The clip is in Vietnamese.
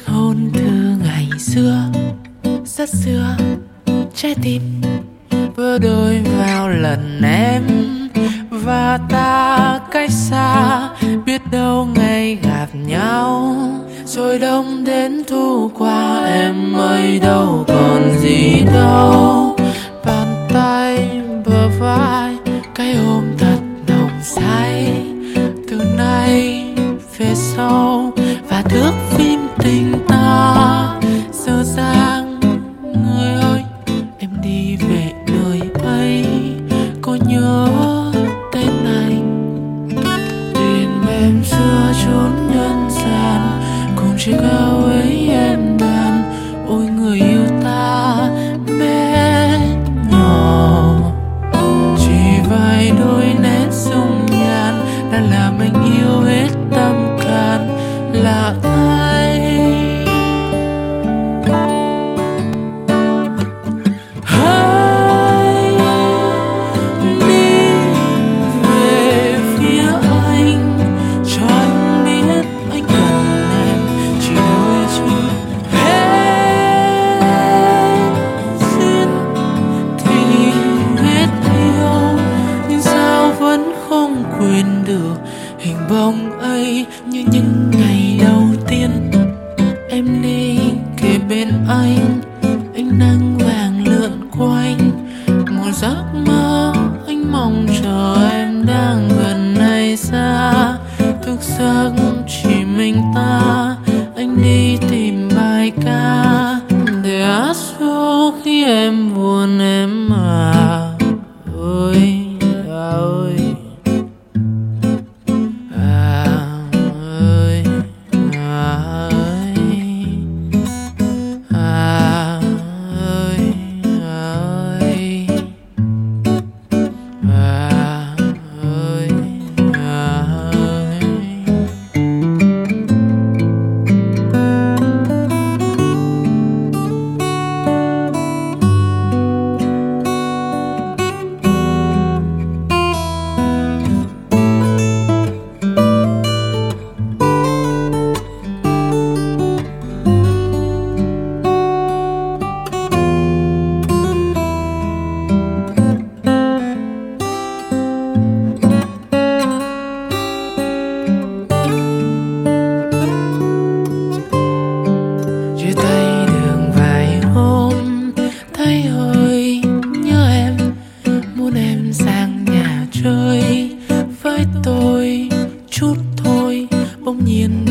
hôn thư ngày xưa, rất xưa, trái tim vừa đôi vào lần em và ta cách xa, biết đâu ngày gặp nhau. Rồi đông đến thu qua em ơi, đâu còn gì đâu. Bàn tay bờ vai, cái ôm thật nồng say. Từ nay về sau và thước phim tình ta dở dang. Người ơi, em đi về nơi ấy, có nhớ tên anh? Tìm em xưa chốn nhân gian, cùng chiếc áo ấy em đàn. Ôi người yêu ta bé nhỏ, chỉ vài đôi nét dung nhan đã làm anh yêu hết tâm can. Là ai hãy đi về phía anh, cho anh biết anh cần em chỉ đôi chút. Hết duyên thì hết yêu, nhưng sao vẫn không quên được hình bóng ấy. Như những ngày đầu tiên em đi kề bên anh nắng vàng lượn quanh. Một giấc mơ anh mong chờ em đang gần hay xa. Thức giấc chỉ mình ta, anh đi tìm bài ca để hát ru khi em buồn em à. Ôi à ơi, à ơi, à ơi, à ơi, à ơi, à ơi, à ơi. Chia tay đường vài hôm, thấy hơi nhớ em, muốn em sang nhà chơi với tôi chút thôi. Bỗng nhiên